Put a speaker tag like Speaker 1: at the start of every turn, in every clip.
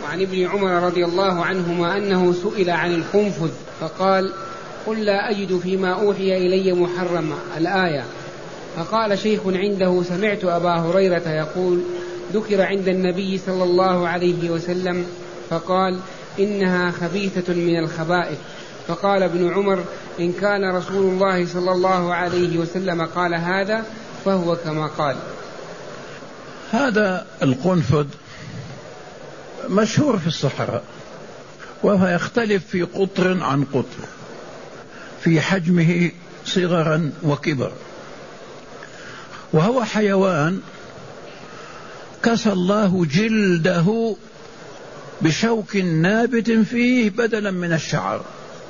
Speaker 1: وعن ابن عمر رضي الله عنهما أنه سئل عن القنفذ فقال قل لا أجد فيما أوحي إلي محرما الآية. فقال شيخ عنده سمعت أبا هريرة يقول ذكر عند النبي صلى الله عليه وسلم فقال إنها خبيثة من الخبائث. فقال ابن عمر إن كان رسول الله صلى الله عليه وسلم قال هذا فهو كما قال.
Speaker 2: هذا القنفذ مشهور في الصحراء، وهو يختلف في قطر عن قطر، في حجمه صغرا وكبر، وهو حيوان كسى الله جلده بشوك نابت فيه بدلا من الشعر،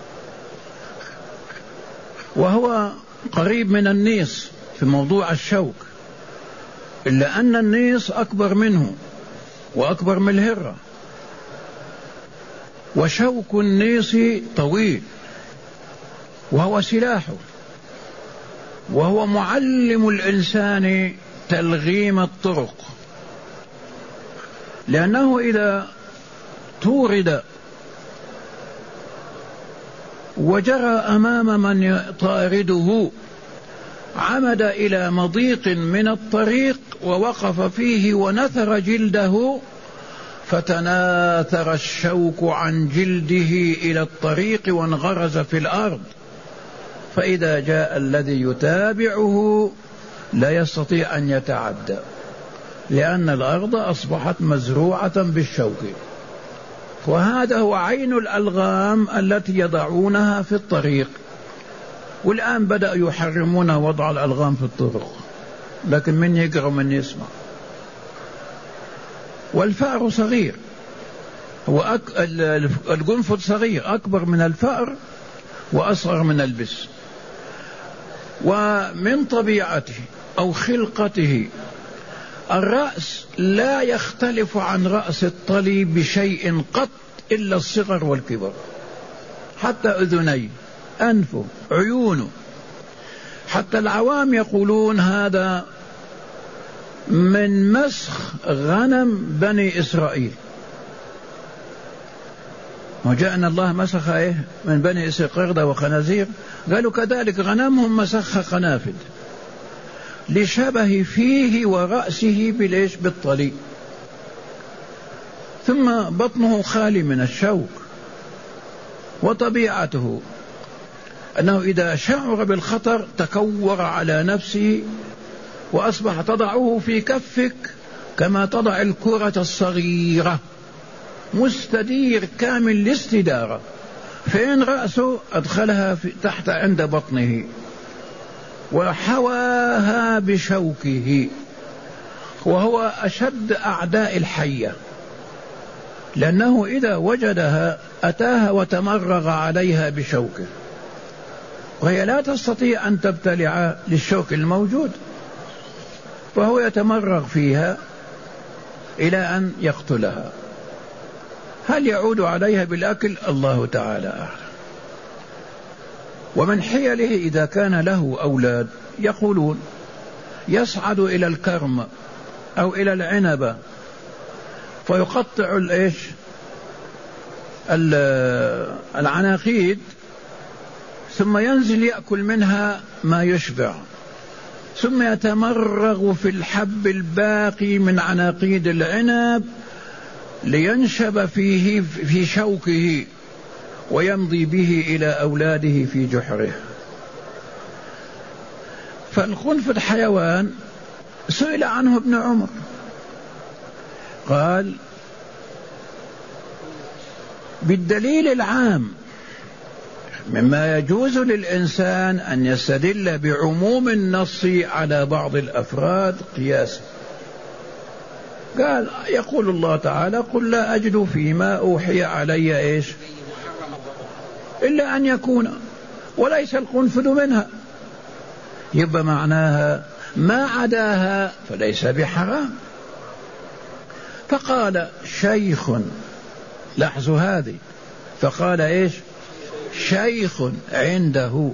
Speaker 2: وهو قريب من النيص في موضوع الشوك، إلا أن النيص أكبر منه وأكبر من الهرة، وشوك النيص طويل وهو سلاحه، وهو معلم الإنسان تلغيم الطرق، لأنه إذا تورد وجرى أمام من يطارده عمد إلى مضيق من الطريق ووقف فيه ونثر جلده، فتناثر الشوك عن جلده إلى الطريق وانغرز في الأرض، فإذا جاء الذي يتابعه لا يستطيع أن يتعدى، لأن الأرض أصبحت مزروعة بالشوك. وهذا هو عين الألغام التي يضعونها في الطريق، والآن بدأوا يحرمون وضع الألغام في الطرق، لكن من يقرأ ومن يسمع. والفأر صغير، هو القنفذ صغير، أكبر من الفأر وأصغر من البس. ومن طبيعته أو خلقته الرأس لا يختلف عن رأس الطلي بشيء قط إلا الصغر والكبر، حتى أذنيه، أنفه، عيونه. حتى العوام يقولون هذا من مسخ غنم بني إسرائيل، وجاءنا الله مسخ من بني إسرائيل قردة وخنازير، قالوا كذلك غنمهم مسخ قنافذ لشبه فيه ورأسه بالطلي، ثم بطنه خالي من الشوك. وطبيعته أنه إذا شعر بالخطر تكور على نفسه، وأصبح تضعه في كفك كما تضع الكرة الصغيرة، مستدير كامل الاستدارة، فين رأسه أدخلها تحت عند بطنه وحواها بشوكه. وهو أشد أعداء الحية، لأنه إذا وجدها أتاها وتمرغ عليها بشوكه، وهي لا تستطيع أن تبتلع للشوك الموجود، فهو يتمرغ فيها إلى أن يقتلها. هل يعود عليها بالأكل؟ الله تعالى أعلم. ومن حيله إذا كان له أولاد يقولون يصعد إلى الكرم أو إلى العنبة فيقطع العناقيد، ثم ينزل يأكل منها ما يشبع، ثم يتمرغ في الحب الباقي من عناقيد العنب لينشب فيه في شوكه ويمضي به إلى أولاده في جحره. فالقنفذ حيوان سئل عنه ابن عمر قال بالدليل العام مما يجوز للإنسان أن يستدل بعموم النص على بعض الأفراد قياسا. قال يقول الله تعالى قل لا أجد فيما أوحي علي إلا أن يكون، وليس القنفذ منها، يبقى معناها ما عداها فليس بحرام. فقال شيخ، لاحظوا هذه، فقال شيخ عنده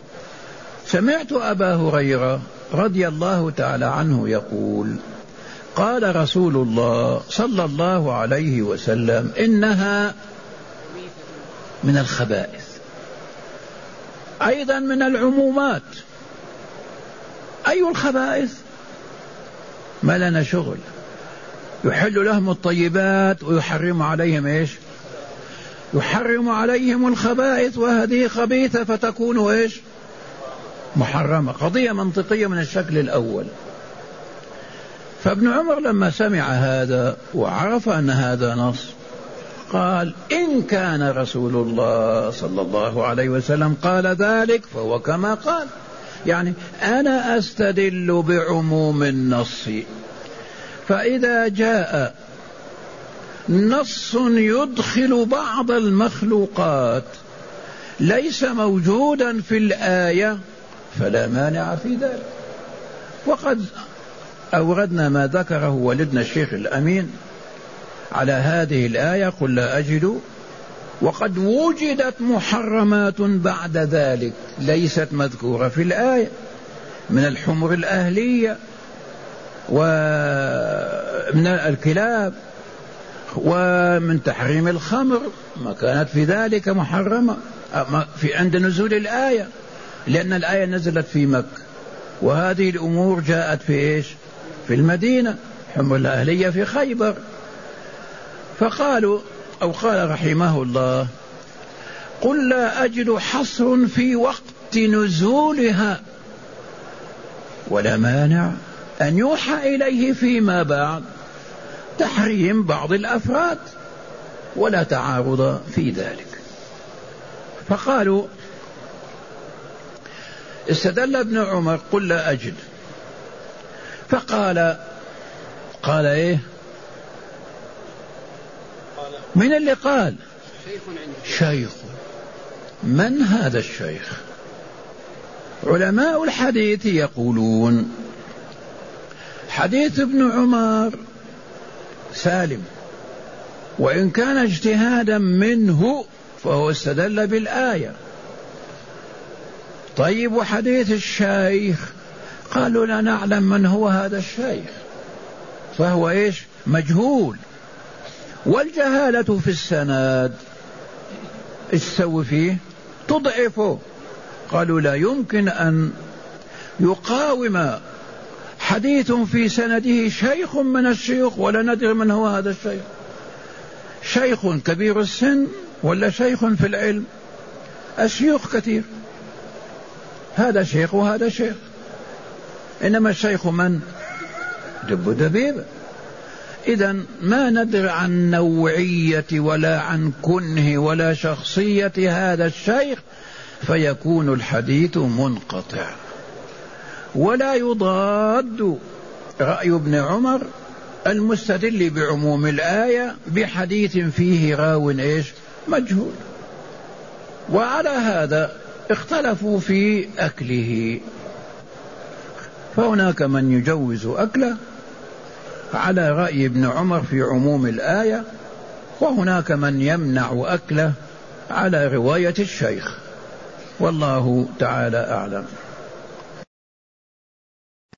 Speaker 2: سمعت أبا هريرة رضي الله تعالى عنه يقول قال رسول الله صلى الله عليه وسلم إنها من الخبائث، أيضا من العمومات. أي الخبائث؟ ما لنا شغل. يحل لهم الطيبات ويحرم عليهم إيش؟ يحرم عليهم الخبائث، وهذه خبيثة فتكون إيش؟ محرمة. قضية منطقية من الشكل الأول. فابن عمر لما سمع هذا وعرف أن هذا نص قال إن كان رسول الله صلى الله عليه وسلم قال ذلك فهو كما قال، يعني أنا أستدل بعموم النص، فإذا جاء نص يدخل بعض المخلوقات ليس موجودا في الآية فلا مانع في ذلك. وقد أوردنا ما ذكره والدنا الشيخ الأمين على هذه الآية قل لا أجد، وقد وجدت محرمات بعد ذلك ليست مذكورة في الآية، من الحمر الأهلية ومن الكلاب ومن تحريم الخمر ما كانت في ذلك محرمة في عند نزول الآية، لأن الآية نزلت في مكة، وهذه الأمور جاءت في إيش؟ في المدينة، حمر الأهلية في خيبر. فقالوا أو قال رحمه الله قل لا أجد حصر في وقت نزولها، ولا مانع أن يوحى إليه فيما بعد تحريم بعض الأفراد، ولا تعارض في ذلك. فقالوا استدل ابن عمر قل لا أجد، فقال إيه؟ من اللي قال؟ شيخ. من هذا الشيخ؟ علماء الحديث يقولون حديث ابن عمر سالم، وإن كان اجتهادا منه فهو استدل بالآية. طيب وحديث الشيخ؟ قالوا لا نعلم من هو هذا الشيخ، فهو إيش؟ مجهول. والجهالة في السند استوي فيه تضعفه. قالوا لا يمكن أن يقاوم حديث في سنده شيخ من الشيوخ ولا ندري من هو هذا الشيخ، شيخ كبير السن ولا شيخ في العلم؟ الشيوخ كثير، هذا شيخ وهذا شيخ، إنما الشيخ من؟ دب دبيب. إذن ما ندري عن نوعية ولا عن كنه ولا شخصية هذا الشيخ، فيكون الحديث منقطع. ولا يضاد رأي ابن عمر المستدل بعموم الآية بحديث فيه راو إيش؟ مجهول. وعلى هذا اختلفوا في أكله، فهناك من يجوز أكله على رأي ابن عمر في عموم الآية، وهناك من يمنع أكله على رواية الشيخ، والله تعالى أعلم.